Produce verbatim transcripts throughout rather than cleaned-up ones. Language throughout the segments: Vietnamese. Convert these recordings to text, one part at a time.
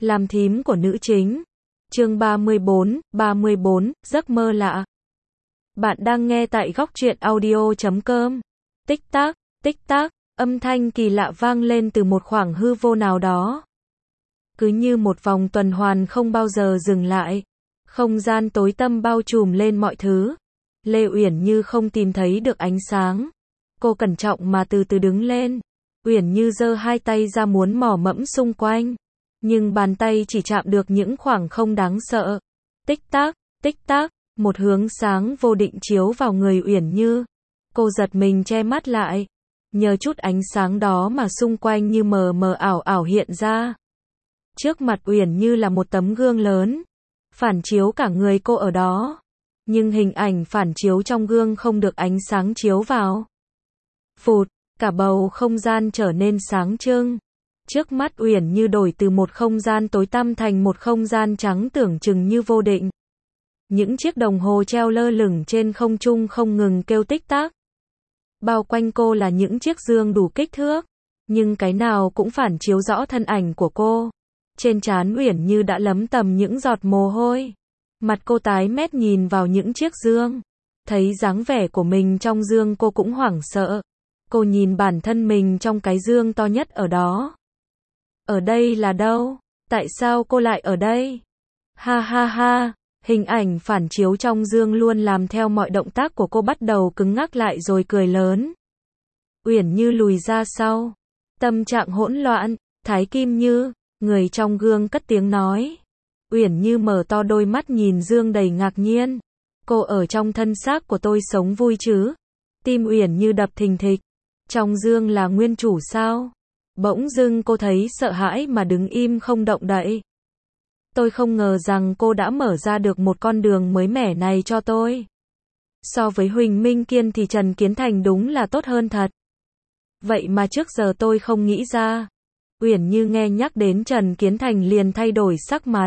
Làm thím của nữ chính. Chương ba mươi bốn, ba mươi bốn, giấc mơ lạ. Bạn đang nghe tại góc truyện audio chấm com. Tích tắc, tích tắc, âm thanh kỳ lạ vang lên từ một khoảng hư vô nào đó. Cứ như một vòng tuần hoàn không bao giờ dừng lại. Không gian tối tăm bao trùm lên mọi thứ. Lê Uyển Như không tìm thấy được ánh sáng. Cô cẩn trọng mà từ từ đứng lên. Uyển Như giơ hai tay ra muốn mò mẫm xung quanh. Nhưng bàn tay chỉ chạm được những khoảng không đáng sợ. Tích tắc, tích tắc, một hướng sáng vô định chiếu vào người Uyển Như. Cô giật mình che mắt lại. Nhờ chút ánh sáng đó mà xung quanh như mờ mờ ảo ảo hiện ra. Trước mặt Uyển Như là một tấm gương lớn. Phản chiếu cả người cô ở đó. Nhưng hình ảnh phản chiếu trong gương không được ánh sáng chiếu vào. Phụt, cả bầu không gian trở nên sáng trưng. Trước mắt Uyển Như đổi từ một không gian tối tăm thành một không gian trắng tưởng chừng như vô định. Những chiếc đồng hồ treo lơ lửng trên không trung không ngừng kêu tích tắc. Bao quanh cô là những chiếc dương đủ kích thước, nhưng cái nào cũng phản chiếu rõ thân ảnh của cô. Trên trán Uyển Như đã lấm tầm những giọt mồ hôi. Mặt cô tái mét nhìn vào những chiếc dương. Thấy dáng vẻ của mình trong dương cô cũng hoảng sợ. Cô nhìn bản thân mình trong cái dương to nhất ở đó. Ở đây là đâu? Tại sao cô lại ở đây? Ha ha ha, hình ảnh phản chiếu trong dương luôn làm theo mọi động tác của cô bắt đầu cứng ngắc lại rồi cười lớn. Uyển Như lùi ra sau. Tâm trạng hỗn loạn, Thái Kim Như, người trong gương cất tiếng nói. Uyển Như mở to đôi mắt nhìn dương đầy ngạc nhiên. Cô ở trong thân xác của tôi sống vui chứ? Tim Uyển Như đập thình thịch. Trong dương là nguyên chủ sao? Bỗng dưng cô thấy sợ hãi mà đứng im không động đậy. Tôi không ngờ rằng cô đã mở ra được một con đường mới mẻ này cho tôi. So với Huỳnh Minh Kiên thì Trần Kiến Thành đúng là tốt hơn thật. Vậy mà trước giờ tôi không nghĩ ra. Uyển Như nghe nhắc đến Trần Kiến Thành liền thay đổi sắc mặt.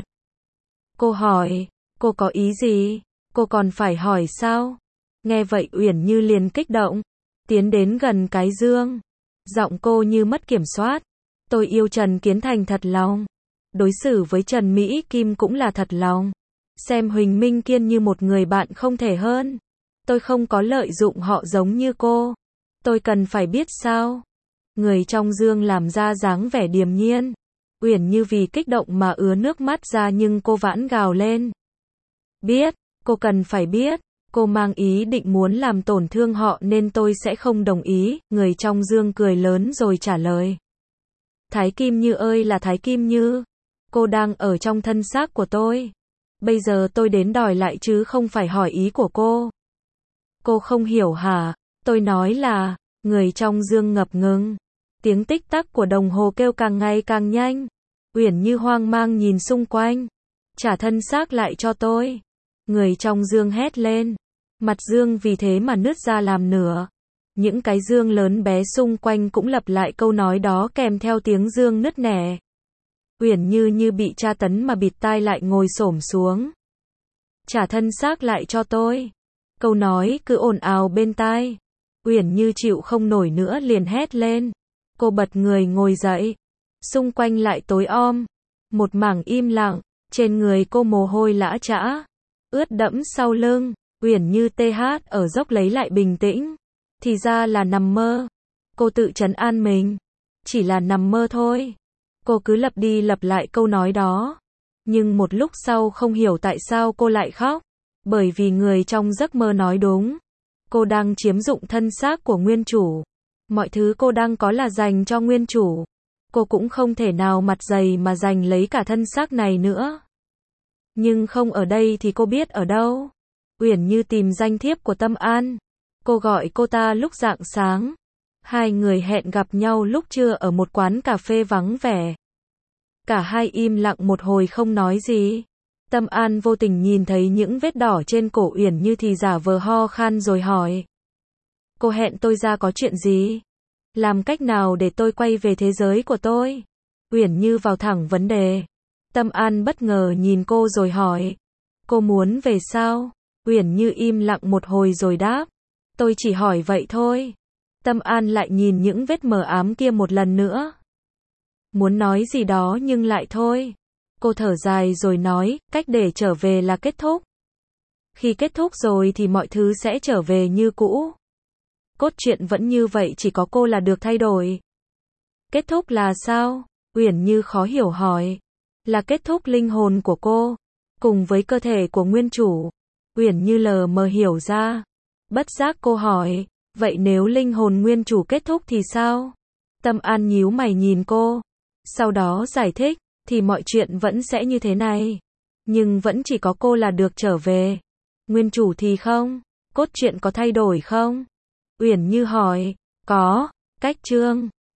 Cô hỏi, cô có ý gì? Cô còn phải hỏi sao? Nghe vậy Uyển Như liền kích động, tiến đến gần cái dương. Giọng cô như mất kiểm soát. Tôi yêu Trần Kiến Thành thật lòng. Đối xử với Trần Mỹ Kim cũng là thật lòng. Xem Huỳnh Minh Kiên như một người bạn không thể hơn. Tôi không có lợi dụng họ giống như cô. Tôi cần phải biết sao? Người trong dương làm ra dáng vẻ điềm nhiên. Uyển Như vì kích động mà ứa nước mắt ra nhưng cô vãn gào lên. Biết, cô cần phải biết. Cô mang ý định muốn làm tổn thương họ nên tôi sẽ không đồng ý. Người trong dương cười lớn rồi trả lời. Thái Kim Như ơi là Thái Kim Như. Cô đang ở trong thân xác của tôi. Bây giờ tôi đến đòi lại chứ không phải hỏi ý của cô. Cô không hiểu hả? Tôi nói là, người trong dương ngập ngừng. Tiếng tích tắc của đồng hồ kêu càng ngày càng nhanh. Uyển Như hoang mang nhìn xung quanh. Trả thân xác lại cho tôi. Người trong dương hét lên. Mặt dương vì thế mà nứt ra làm nửa. Những cái dương lớn bé xung quanh cũng lặp lại câu nói đó kèm theo tiếng dương nứt nẻ. Uyển Như như bị tra tấn mà bịt tai lại ngồi xổm xuống. Trả thân xác lại cho tôi. Câu nói cứ ồn ào bên tai. Uyển Như chịu không nổi nữa liền hét lên. Cô bật người ngồi dậy. Xung quanh lại tối om. Một mảng im lặng. Trên người cô mồ hôi lã chã. Ướt đẫm sau lưng. Uyển Như tê hát ở dốc lấy lại bình tĩnh. Thì ra là nằm mơ. Cô tự trấn an mình. Chỉ là nằm mơ thôi. Cô cứ lặp đi lặp lại câu nói đó. Nhưng một lúc sau không hiểu tại sao cô lại khóc. Bởi vì người trong giấc mơ nói đúng. Cô đang chiếm dụng thân xác của nguyên chủ. Mọi thứ cô đang có là dành cho nguyên chủ. Cô cũng không thể nào mặt dày mà giành lấy cả thân xác này nữa. Nhưng không ở đây thì cô biết ở đâu. Uyển Như tìm danh thiếp của Tâm An. Cô gọi cô ta lúc rạng sáng. Hai người hẹn gặp nhau lúc trưa ở một quán cà phê vắng vẻ. Cả hai im lặng một hồi không nói gì. Tâm An vô tình nhìn thấy những vết đỏ trên cổ Uyển Như thì giả vờ ho khan rồi hỏi. Cô hẹn tôi ra có chuyện gì? Làm cách nào để tôi quay về thế giới của tôi? Uyển Như vào thẳng vấn đề. Tâm An bất ngờ nhìn cô rồi hỏi. Cô muốn về sao? Uyển Như im lặng một hồi rồi đáp. Tôi chỉ hỏi vậy thôi. Tâm An lại nhìn những vết mờ ám kia một lần nữa. Muốn nói gì đó nhưng lại thôi. Cô thở dài rồi nói, cách để trở về là kết thúc. Khi kết thúc rồi thì mọi thứ sẽ trở về như cũ. Cốt truyện vẫn như vậy, chỉ có cô là được thay đổi. Kết thúc là sao? Uyển Như khó hiểu hỏi. Là kết thúc linh hồn của cô, cùng với cơ thể của nguyên chủ. Uyển Như lờ mờ hiểu ra. Bất giác cô hỏi, vậy nếu linh hồn nguyên chủ kết thúc thì sao? Tâm An nhíu mày nhìn cô. Sau đó giải thích, thì mọi chuyện vẫn sẽ như thế này. Nhưng vẫn chỉ có cô là được trở về. Nguyên chủ thì không? Cốt truyện có thay đổi không? Uyển Như hỏi. Có. Cách chương